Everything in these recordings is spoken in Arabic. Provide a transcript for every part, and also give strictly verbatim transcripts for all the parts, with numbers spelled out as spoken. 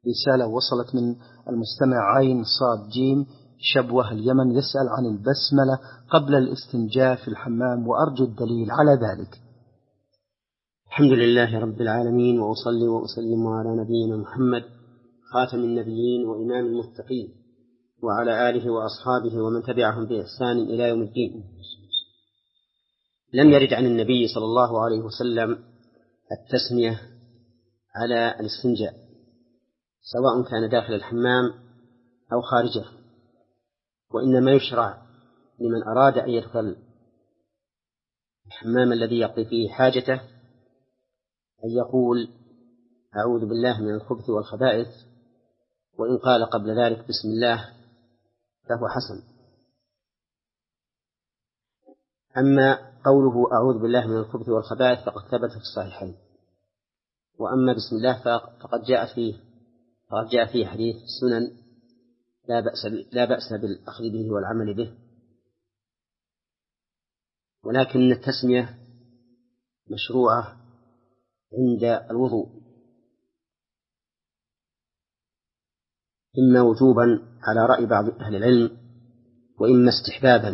رسالة وصلت من المستمع عين صاد جيم شبوة اليمن، يسأل عن البسملة قبل الاستنجاء في الحمام وأرجو الدليل على ذلك. الحمد لله رب العالمين، وأصلي وأسلم على نبينا محمد خاتم النبيين وإمام المتقين وعلى آله وأصحابه ومن تبعهم بإحسان إلى يوم الدين. لم يرد عن النبي صلى الله عليه وسلم التسمية على الاستنجاء سواء كان داخل الحمام أو خارجه، وإنما يشرع لمن أراد أن يدخل الحمام الذي يقضي فيه حاجته أن يقول أعوذ بالله من الخبث والخبائث، وإن قال قبل ذلك بسم الله فهو حسن. أما قوله أعوذ بالله من الخبث والخبائث فقد ثبت في الصحيحين، وأما بسم الله فقد جاء فيه فقد جاء فيه حديث سنن لا بأس لا بأس بالأخذ به والعمل به، ولكن التسمية مشروعة عند الوضوء، إما وجوبا على رأي بعض أهل العلم، وإما استحبابا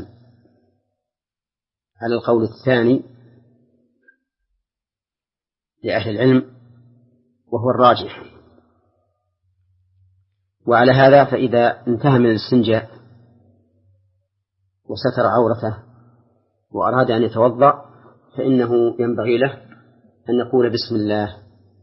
على القول الثاني لأهل العلم وهو الراجح. وعلى هذا فإذا انتهى من الاستنجاء وستر عورته وأراد أن يتوضأ فإنه ينبغي له أن يقول بسم الله.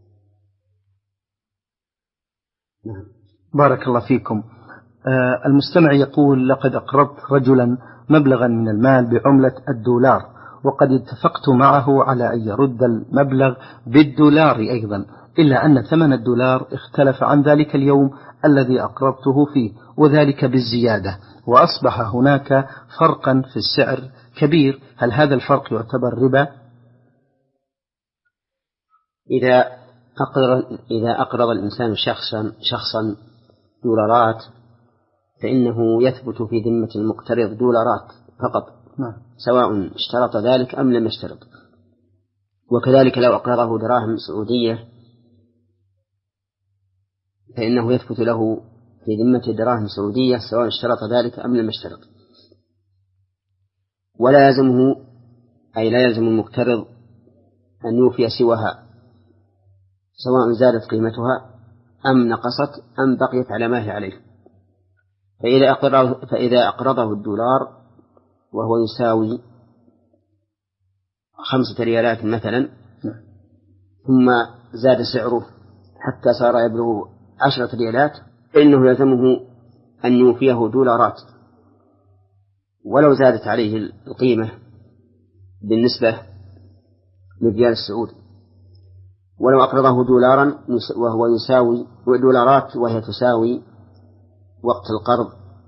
نعم. بارك الله فيكم. آه المستمع يقول لقد أقرضت رجلا مبلغا من المال بعملة الدولار، وقد اتفقت معه على أن يرد المبلغ بالدولار أيضا، إلا أن ثمن الدولار اختلف عن ذلك اليوم الذي أقرضته فيه، وذلك بالزيادة، وأصبح هناك فرقا في السعر كبير. هل هذا الفرق يعتبر ربا؟ إذا أقرض, إذا أقرض الإنسان شخصا, شخصا دولارات فإنه يثبت في ذمة المقترض دولارات فقط، سواء اشترط ذلك أم لم يشترط. وكذلك لو أقرضه دراهم سعودية فإنه يثبت له في ذمة دراهم سعودية سواء اشترط ذلك أم لم يشترط. ولا يلزمه أي لا يلزم المقترض أن يوفي سواها سواء زادت قيمتها أم نقصت أم بقيت على ما هي عليه. فإذا أقرضه, فإذا أقرضه الدولار وهو يساوي خمسة ريالات مثلا، ثم زاد سعره حتى صار يبلغ عشرة ريالات، فإنه يلزمه أن يوفيه دولارات ولو زادت عليه القيمة بالنسبة للريال السعودي. ولو أقرضه دولارا وهو يساوي دولارات وهي تساوي وقت القرض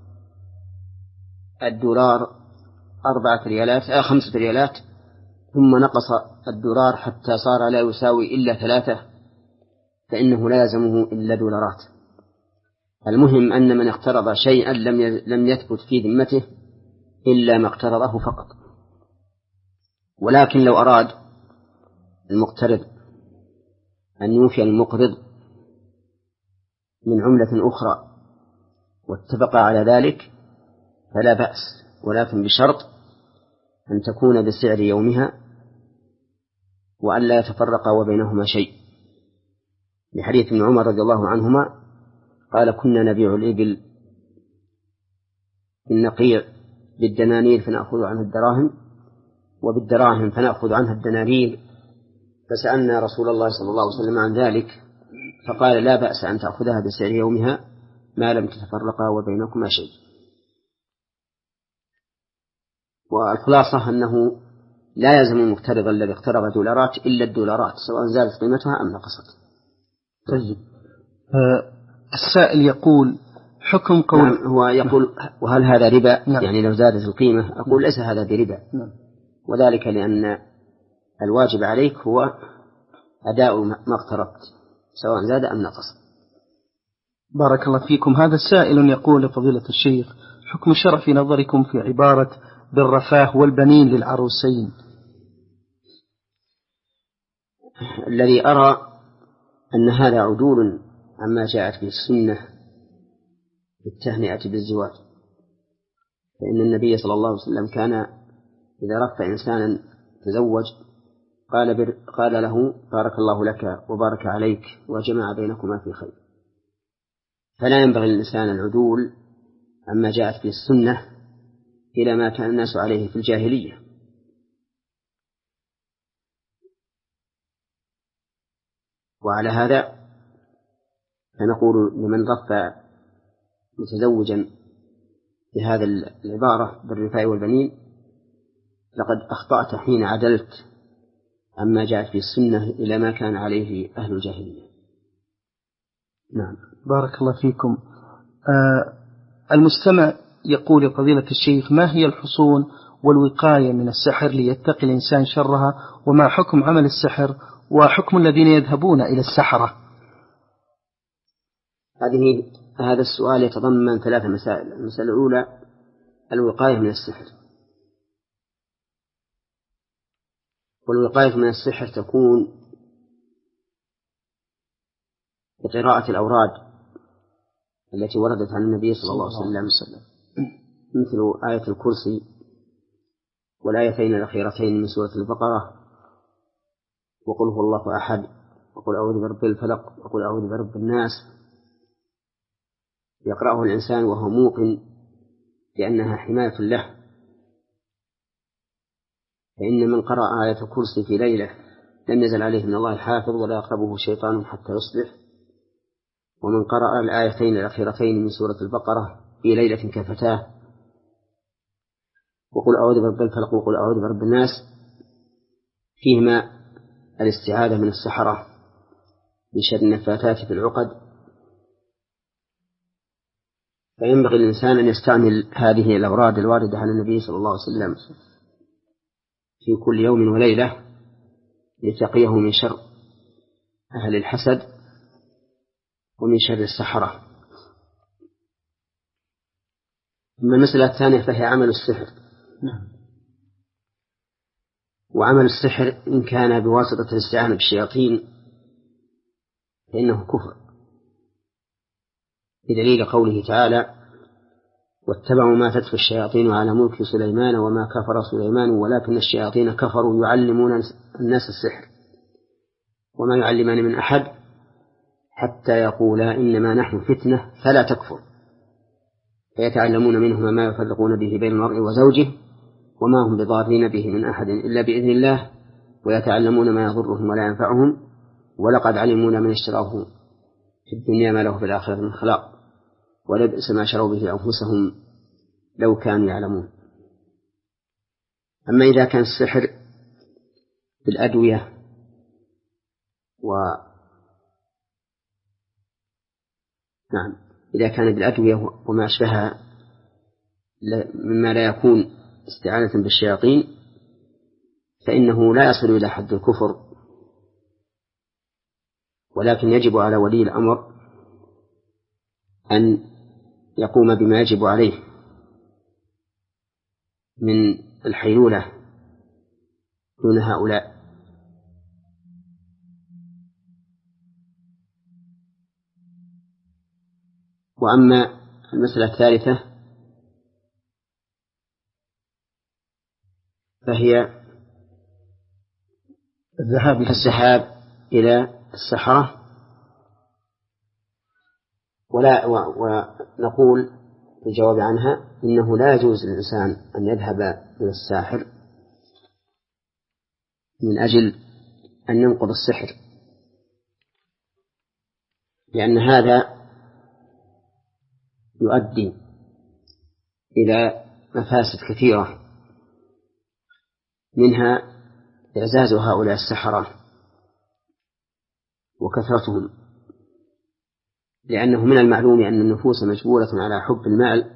الدولار أربعة ريالات أو خمسة ريالات، ثم نقص الدولار حتى صار لا يساوي إلا ثلاثة، فإنه لا يلزمه إلا دولارات. المهم أن من اقترض شيئا لم لم يثبت في ذمته إلا ما اقترضه فقط. ولكن لو أراد المقترض أن يوفي المقرض من عملة أخرى واتفق على ذلك فلا بأس، ولكن بشرط أن تكون بسعر يومها وأن لا يتفرق وبينهما شيء، لحديث ابن عمر رضي الله عنهما قال كنا نبيع الإبل النقيع بالدنانير فنأخذ عنها الدراهم، وبالدراهم فنأخذ عنها الدنانير، فسألنا رسول الله صلى الله عليه وسلم عن ذلك فقال لا بأس أن تأخذها بسعر يومها ما لم تتفرقا وبينكما شيء. والخلاصة أنه لا يلزم المقترض الذي اقترض دولارات إلا الدولارات سواء زادت قيمتها أم نقصت. طيب. أه السائل يقول حكم قول نعم هو يقول وهل هذا ربا؟ نعم. يعني لو زادت القيمة أقول ليس هذا بربا، نعم. وذلك لأن الواجب عليك هو أداء ما اقترضت سواء زاد أم نقص. بارك الله فيكم. هذا السائل يقول فضيلة الشيخ حكم الشرع في نظركم في عبارة بالرفاه والبنين للعروسين؟ الذي أرى أن هذا عدول عما جاءت به السنة بالتهنئة بالزواج، فإن النبي صلى الله عليه وسلم كان إذا رفع إنسانا تزوج قال, بر قال له بارك الله لك وبارك عليك وجمع بينكما في خير. فلا ينبغي للإنسان العدول عما جاءت به السنة إلى ما كان الناس عليه في الجاهلية. وعلى هذا فنقول لمن رفع متزوجا بهذا العبارة بالرفاء والبنين لقد أخطأت حين عدلت عما جاءت في السنة إلى ما كان عليه أهل الجاهلية. نعم، بارك الله فيكم. آه المستمع يقول يا فضيلة الشيخ: ما هي الحصون والوقاية من السحر ليتقي الإنسان شرها، وما حكم عمل السحر وحكم الذين يذهبون إلى السحرة؟ هذه هذا السؤال يتضمن ثلاث مسائل. المسألة الأولى الوقاية من السحر، والوقاية من السحر تكون بقراءة الأوراد التي وردت عن النبي صلى الله عليه وسلم، مثل آية الكرسي والآيتين الأخيرتين من سورة البقرة، وقل هو الله أحد، وقل أعوذ برب الفلق، وقل أعوذ برب الناس، يقرأه الإنسان وهو موقن بأنها حماية له. فإن من قرأ آية الكرسي في ليلة لم يزل عليه من الله حافظ ولا يقربه شيطان حتى يصبح. ومن قرأ الآيتين الأخيرتين من سورة البقرة في ليلة كفتاه، وقل أعوذ برب الفلق وقل أعوذ برب الناس، فيهما الاستعاذة من السحرة من شر النفاثات في العقد. فينبغي الإنسان أن يستعمل هذه الأوراد الواردة عن النبي صلى الله عليه وسلم في كل يوم وليلة لتقيه من شر أهل الحسد ومن شر السحرة. أما المسألة الثانية فهي عمل السحر. وعمل السحر إن كان بواسطة الاستعانة بالشياطين فإنه كفر، بدليل قوله تعالى: واتبعوا ما تتلو الشياطين على ملك سليمان وما كفر سليمان ولكن الشياطين كفروا يعلمون الناس السحر وما يعلمان من أحد حتى يقولا إنما نحن فتنة فلا تكفر، فيتعلمون منهما ما يفرقون به بين المرء وزوجه وما هم بضارين به من أحد إلا بإذن الله ويتعلمون ما يضرهم ولا ينفعهم ولقد علمون من اشتراه في الدنيا ما له في الآخرة من خلاق ولبئس ما شروا به أنفسهم لو كانوا يعلمون. أما إذا كان السحر بالأدوية و نعم إذا كان بالأدوية وما أشبهها مما لا يكون استعانة بالشياطين فإنه لا يصل إلى حد الكفر، ولكن يجب على ولي الأمر أن يقوم بما يجب عليه من الحيلولة دون هؤلاء. وأما المسألة الثالثة فهي الذهاب الذهاب إلى السحرة، ولا ونقول في الجواب عنها إنه لا يجوز للإنسان أن يذهب إلى الساحر من أجل أن ينقض السحر، لأن هذا يؤدي إلى مفاسد كثيرة، منها إعزاز هؤلاء السحرة وكثرتهم، لأنه من المعلوم أن النفوس مجبولة على حب المال،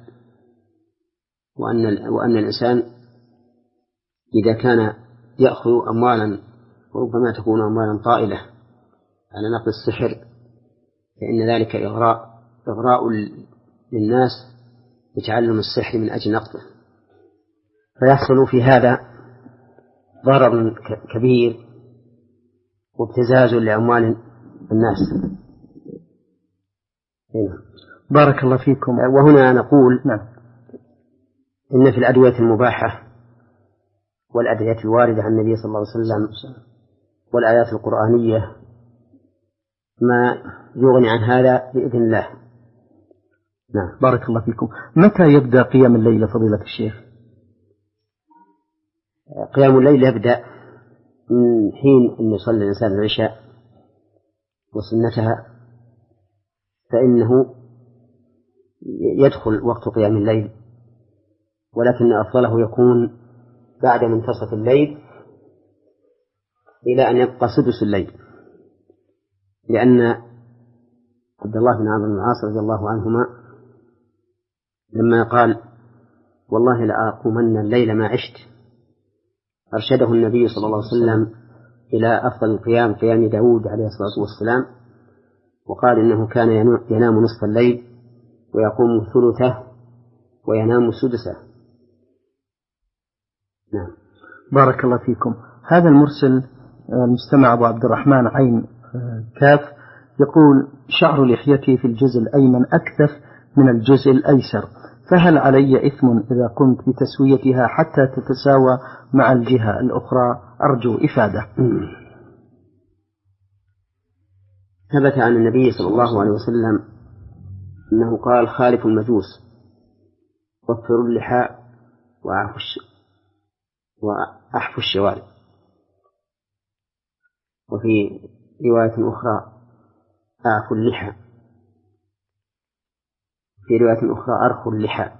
وأن وأن الإنسان إذا كان يأخذ أموالا وربما تكون أموالا طائلة على نقل السحر فإن ذلك إغراء إغراء للناس بتعلم السحر من أجل نقده، فيحصل في هذا ضرر كبير وابتزاز لأموال الناس. هنا. بارك الله فيكم. وهنا نقول نعم. إن في الأدوية المباحة والأدعية الواردة عن النبي صلى الله عليه وسلم والآيات القرآنية ما يغني عن هذا بإذن الله. نعم. بارك الله فيكم. متى يبدأ قيام الليل فضيلة الشيخ؟ قيام الليل يبدأ من حين أن يصلي الإنسان العشاء وسنتها، فإنه يدخل وقت قيام الليل، ولكن أفضله يكون بعد منتصف الليل إلى أن يبقى سدس الليل، لأن عبد الله بن عمرو بن العاص رضي الله عنهما لما قال والله لأقومن الليل ما عشت أرشده النبي صلى الله عليه وسلم إلى أفضل القيام قيام داود عليه الصلاة والسلام، وقال إنه كان ينام نصف الليل ويقوم ثلثه وينام سدسه. نعم. بارك الله فيكم. هذا المرسل المستمع أبو عبد الرحمن عين كاف يقول شعر لحيتي في الجزء الأيمن أكثف من الجزء الأيسر، فهل علي إثم إذا قمت بتسويتها حتى تتساوى مع الجهة الأخرى؟ أرجو إفادة. ثبت عن النبي صلى الله عليه وسلم أنه قال خالف المجوس وفروا اللحى وأحفوا الشوارب، وفي رواية أخرى أعفوا اللحى، في رواية أخرى أرخوا اللحى.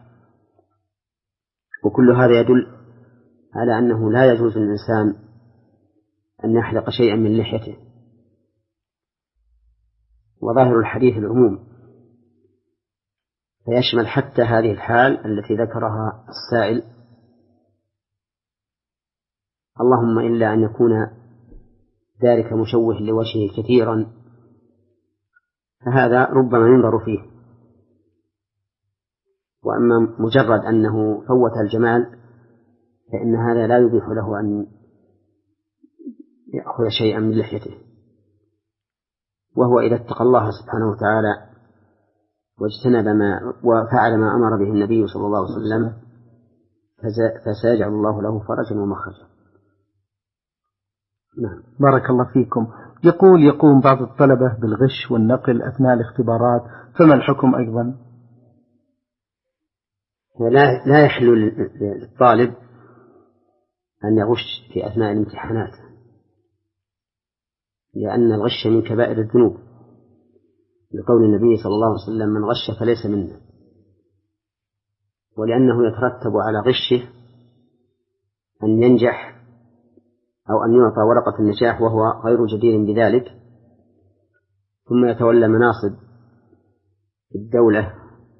وكل هذا يدل على أنه لا يجوز للإنسان أن يحلق شيئا من لحيته، وظاهر الحديث العموم فيشمل حتى هذه الحال التي ذكرها السائل، اللهم إلا أن يكون ذلك مشوه لوجهه كثيرا، فهذا ربما ينظر فيه. وأما مجرد أنه فوت الجمال فإن هذا لا يبيح له أن يأخذ شيئا من لحيته، وهو إذا اتقى الله سبحانه وتعالى واجتنب ما وفعل ما أمر به النبي صلى الله عليه وسلم فسيجعل الله له فرجا ومخرجا. نعم. بارك الله فيكم. يقول يقوم بعض الطلبة بالغش والنقل أثناء الاختبارات، فما الحكم أيضا؟ لا, لا يحل للطالب أن يغش في أثناء الامتحانات، لأن الغش من كبائر الذنوب، لقول النبي صلى الله عليه وسلم من غش فليس منا، ولأنه يترتب على غشه أن ينجح أو أن يعطى ورقة النجاح وهو غير جدير بذلك، ثم يتولى مناصب الدولة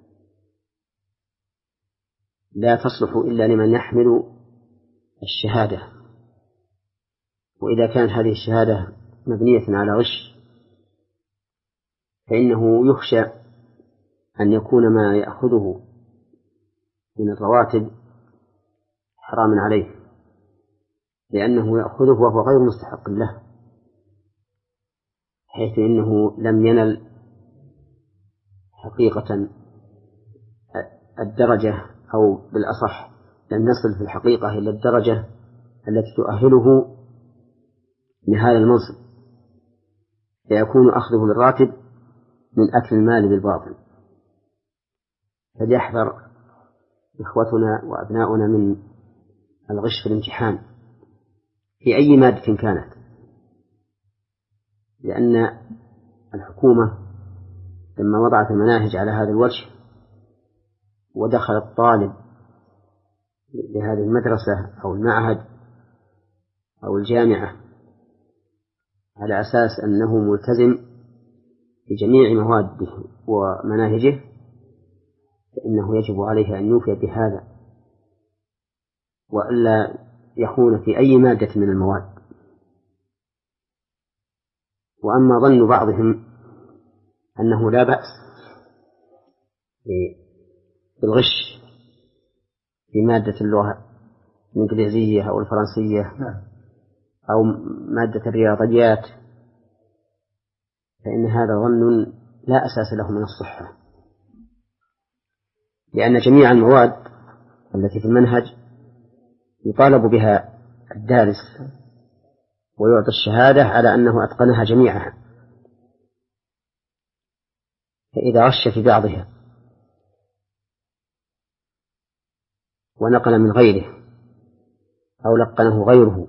لا تصلح إلا لمن يحمل الشهادة، وإذا كانت هذه الشهادة مبنية على غش فإنه يخشى أن يكون ما يأخذه من الرواتب حرام عليه، لأنه يأخذه وهو غير مستحق له، حيث إنه لم ينل حقيقة الدرجة، أو بالأصح لم يصل في الحقيقة إلى الدرجة التي تؤهله لهذا المنصب، فيكون أخذه للراتب من أكل المال بالباطل. فليحذر إخوتنا وأبناؤنا من الغش في الامتحان في أي مادة كانت، لأن الحكومة لما وضعت المناهج على هذا الوجه ودخل الطالب لهذه المدرسة أو المعهد أو الجامعة على أساس أنه ملتزم بجميع مواده ومناهجه، فإنه يجب عليه أن يوفي بهذا وألا يخون في أي مادة من المواد. وأما ظن بعضهم أنه لا بأس بالغش في مادة اللغة الإنجليزية أو الفرنسية أو مادة الرياضيات، فإن هذا ظن لا أساس له من الصحة، لأن جميع المواد التي في المنهج يطالب بها الدارس ويعطي الشهادة على أنه أتقنها جميعها، فإذا غش في بعضها ونقل من غيره أو لقنه غيره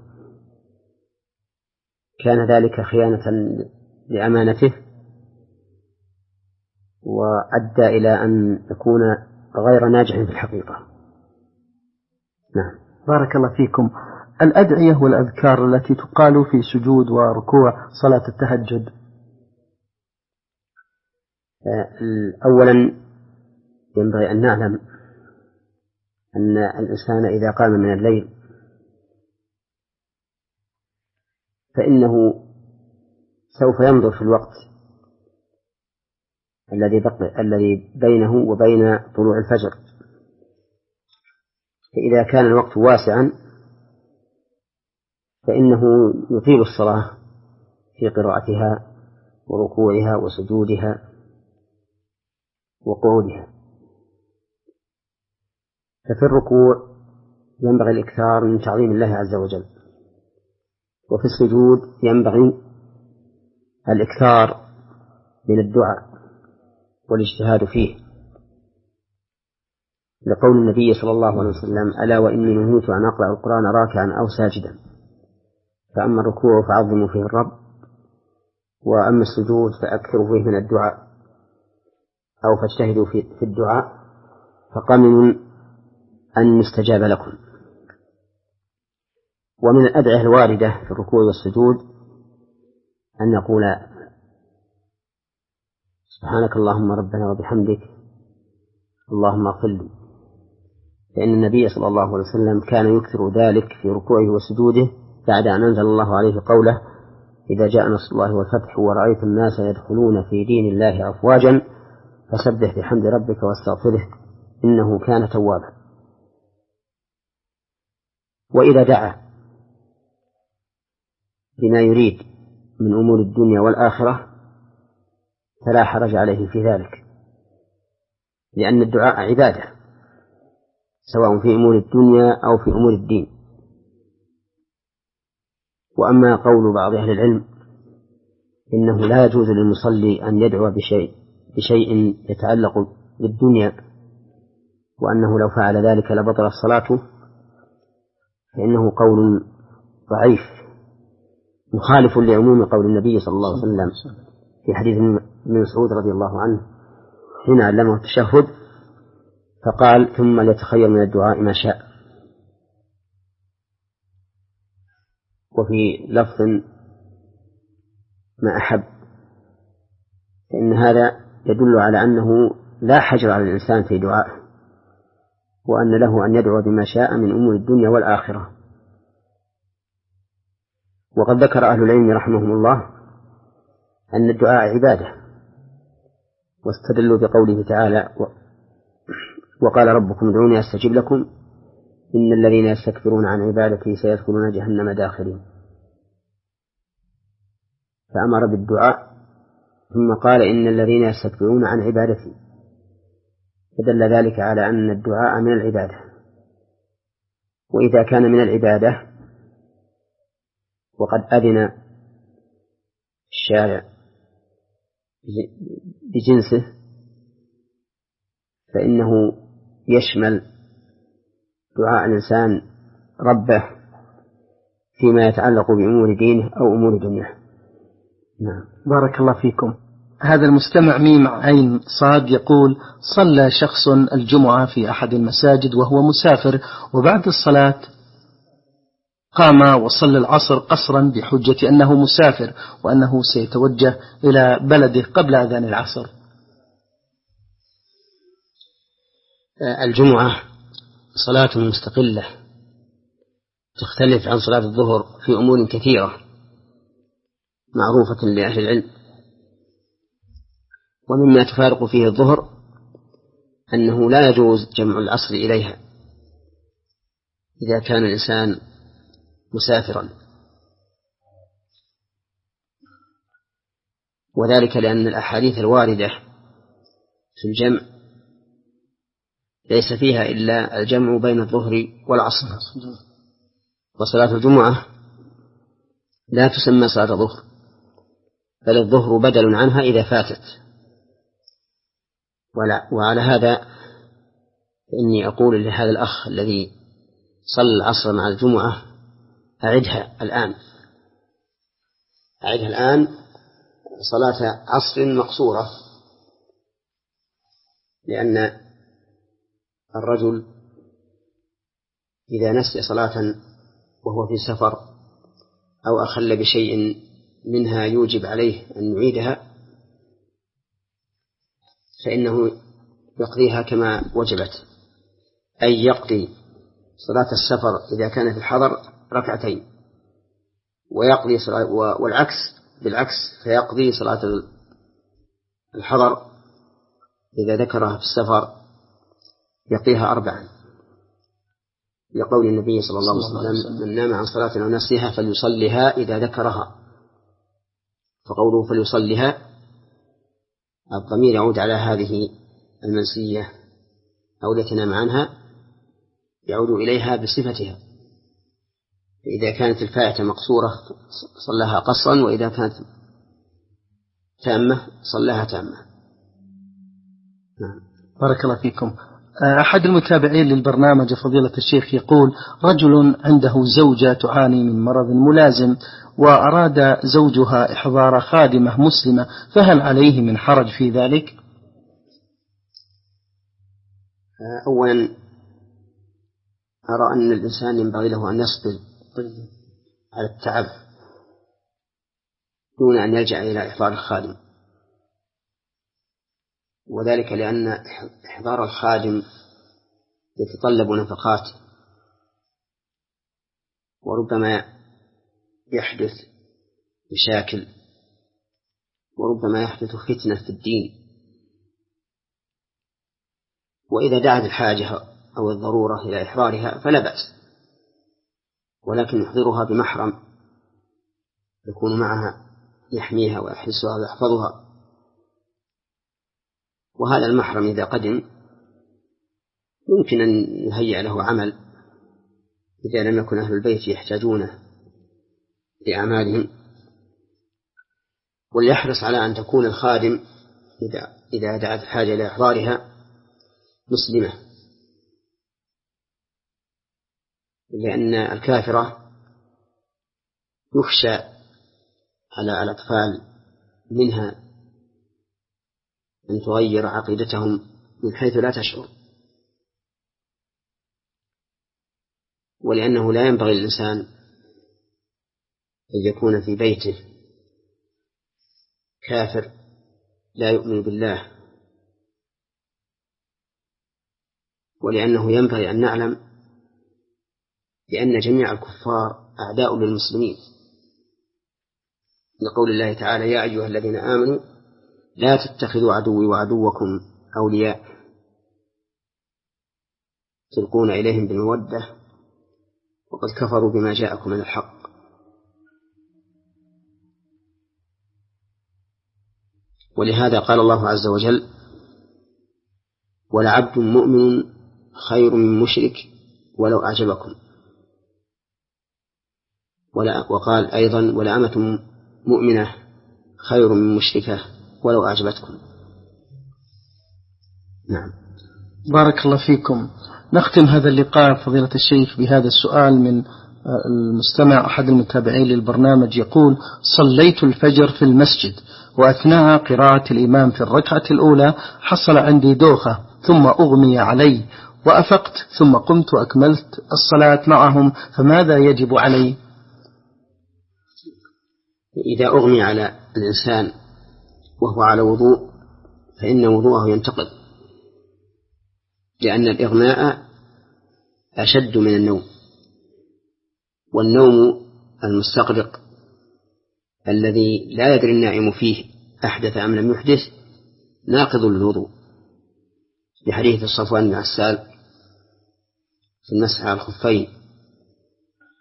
كان ذلك خيانة لأمانته وأدى إلى أن يكون غير ناجح في الحقيقة. نعم. بارك الله فيكم. الأدعية والأذكار التي تقال في سجود وركوع صلاة التهجد. أولا ينبغي أن نعلم أن الإنسان إذا قام من الليل فإنه سوف ينظر في الوقت الذي بقي الذي بينه وبين طلوع الفجر، فإذا كان الوقت واسعا فإنه يطيل الصلاة في قراءتها وركوعها وسجودها وقعودها. ففي الركوع ينبغي الإكثار من تعظيم الله عز وجل، وفي السجود ينبغي الإكثار من الدعاء والاجتهاد فيه، لقول النبي صلى الله عليه وسلم: ألا وإني نهيت أن أقرأ القرآن راكعا أو ساجدا، فأما الركوع فعظموا فيه الرب، وأما السجود فأكثروا فيه من الدعاء أو فاجتهدوا في الدعاء فقمن أن يستجاب لكم. ومن الأدعية الواردة في الركوع والسجود أن نقول: سبحانك اللهم ربنا وبحمدك اللهم اغفر لي، لأن النبي صلى الله عليه وسلم كان يكثر ذلك في ركوعه وسجوده بعد أن أنزل الله عليه قوله: إذا جاء نصر الله والفتح ورأيت الناس يدخلون في دين الله أفواجا فسبح بحمد ربك واستغفره إنه كان توابا. وإذا دعا بما يريد من أمور الدنيا والآخرة فلا حرج عليه في ذلك، لأن الدعاء عبادة سواء في أمور الدنيا أو في أمور الدين. وأما قول بعض أهل العلم إنه لا يجوز للمصلي أن يدعو بشيء, بشيء يتعلق بالدنيا، وأنه لو فعل ذلك لبطلت صلاته، فإنه قول ضعيف مخالف لعموم قول النبي صلى الله عليه وسلم في حديث ابن مسعود رضي الله عنه حين علمه التشهد فقال: ثم ليتخير من الدعاء ما شاء. وفي لفظ ما أحب، فإن هذا يدل على أنه لا حجر على الإنسان في دعائه، وأن له أن يدعو بما شاء من أمور الدنيا والآخرة. وقد ذكر أهل العلم رحمهم الله أن الدعاء عبادة، واستدلوا بقوله تعالى: وقال ربكم ادعوني أستجب لكم إن الذين يستكبرون عن عبادتي سيدخلون جهنم داخرين. فأمر بالدعاء ثم قال: إن الذين يستكبرون عن عبادتي، فدل ذلك على أن الدعاء من العبادة. وإذا كان من العبادة وقد أذن الشارع بجنسه فإنه يشمل دعاء الإنسان ربه فيما يتعلق بأمور دينه أو أمور دنياه. نعم. بارك الله فيكم. هذا المستمع ميم عين صاد يقول: صلى شخص الجمعة في أحد المساجد وهو مسافر، وبعد الصلاة قام وصلى العصر قصرا بحجة أنه مسافر وأنه سيتوجه إلى بلده قبل أذان العصر. الجمعة صلاة مستقلة تختلف عن صلاة الظهر في أمور كثيرة معروفة لأهل العلم، ومما تفارق فيه الظهر أنه لا يجوز جمع العصر إليها إذا كان الإنسان مسافرا. وذلك لأن الأحاديث الواردة في الجمع ليس فيها إلا الجمع بين الظهر والعصر، وصلاة الجمعة لا تسمى صلاة الظهر، بل الظهر بدل عنها إذا فاتت. وعلى هذا إني أقول لهذا الأخ الذي صلى العصر مع الجمعة أعدها الآن، أعدها الآن صلاة عصر مقصورة، لأن الرجل إذا نسي صلاة وهو في سفر أو أخل بشيء منها يوجب عليه أن يعيدها فإنه يقضيها كما وجبت، أي يقضي صلاة السفر إذا كان في الحضر ركعتين، ويقضي صلاة والعكس بالعكس، فيقضي صلاة الحضر إذا ذكرها في السفر يقضيها أربعا، لقول النبي صلى الله عليه وسلم: من نام عن صلاة أو نسيها فليصلها إذا ذكرها. فقوله فليصلها الضمير يعود على هذه المنسية أو التي نام عنها، يعود إليها بصفتها، فإذا كانت الفائتة مقصورة صلىها قصرا، وإذا كانت تامة صلىها تامة. بارك الله فيكم. أحد المتابعين للبرنامج فضيلة الشيخ يقول: رجل عنده زوجة تعاني من مرض ملازم، وأراد زوجها إحضار خادمة مسلمة، فهل عليه من حرج في ذلك؟ أولا أرى أن الإنسان ينبغي له أن يصبر على التعب دون أن يلجأ إلى إحضار الخادم، وذلك لأن إحضار الخادم يتطلب نفقات، وربما يحدث مشاكل، وربما يحدث فتنة في الدين. وإذا دعت الحاجة أو الضرورة إلى إحضارها فلا بأس، ولكن يحضرها بمحرم يكون معها يحميها ويحرسها ويحفظها. وهذا المحرم إذا قدم يمكن أن يهيئ له عمل إذا لم يكن أهل البيت يحتاجونه لأعمالهم، وليحرص على أن تكون الخادم إذا إذا دعت الحاجة إلى إحضارها مسلمة، لأن الكافرة يخشى على الأطفال منها أن تغير عقيدتهم من حيث لا تشعر، ولأنه لا ينبغي للإنسان أن يكون في بيته كافر لا يؤمن بالله، ولأنه ينبغي أن نعلم بأن جميع الكفار أعداء للمسلمين، لقول الله تعالى: يا أيها الذين آمنوا لا تتخذوا عدوي وعدوكم أولياء تلقون إليهم بالمودة وقد كفروا بما جاءكم من الحق. ولهذا قال الله عز وجل: ولعبد مؤمن خير من مشرك ولو أعجبكم. وقال أيضا: ولأمة مؤمنة خير من مشركة ولو أعجبتكم. نعم. بارك الله فيكم. نختم هذا اللقاء فضيلة الشيخ بهذا السؤال من المستمع أحد المتابعين للبرنامج يقول: صليت الفجر في المسجد، وأثناء قراءة الإمام في الركعة الأولى حصل عندي دوخة ثم أغمي علي، وأفقت ثم قمت وأكملت الصلاة معهم، فماذا يجب علي؟ إذا أغمي على الإنسان وهو على وضوء فإن وضوءه ينتقض، لأن الإغماء أشد من النوم، والنوم المستغرق الذي لا يدري النائم فيه أحدث أم لم يحدث ناقض للوضوء، لحديث الصفوان بن عسال في المسح على الخفين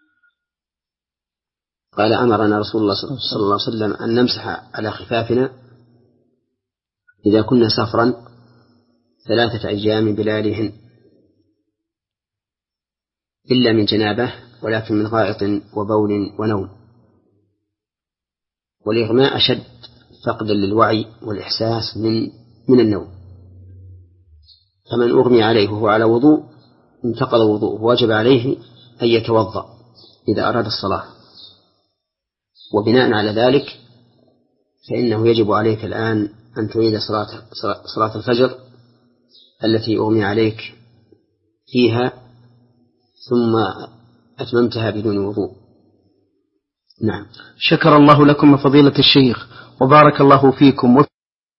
قال: أمرنا رسول الله صلى الله عليه وسلم أن نمسح على خفافنا إذا كنا سفرا ثلاثة أيام بلياليهن إلا من جنابه ولكن من غائط وبول ونوم. والإغماء أشد فقدا للوعي والإحساس من من النوم. فمن أغمي عليه وهو على وضوء انتقض وضوءه، وجب عليه أن يتوضأ إذا أراد الصلاة. وبناء على ذلك فإنه يجب عليك الآن أن تعيد صلاة, صلاة الفجر التي أغمي عليك فيها ثم أتممتها بدون وضوء. نعم. شكر الله لكم فضيلة الشيخ وبارك الله فيكم.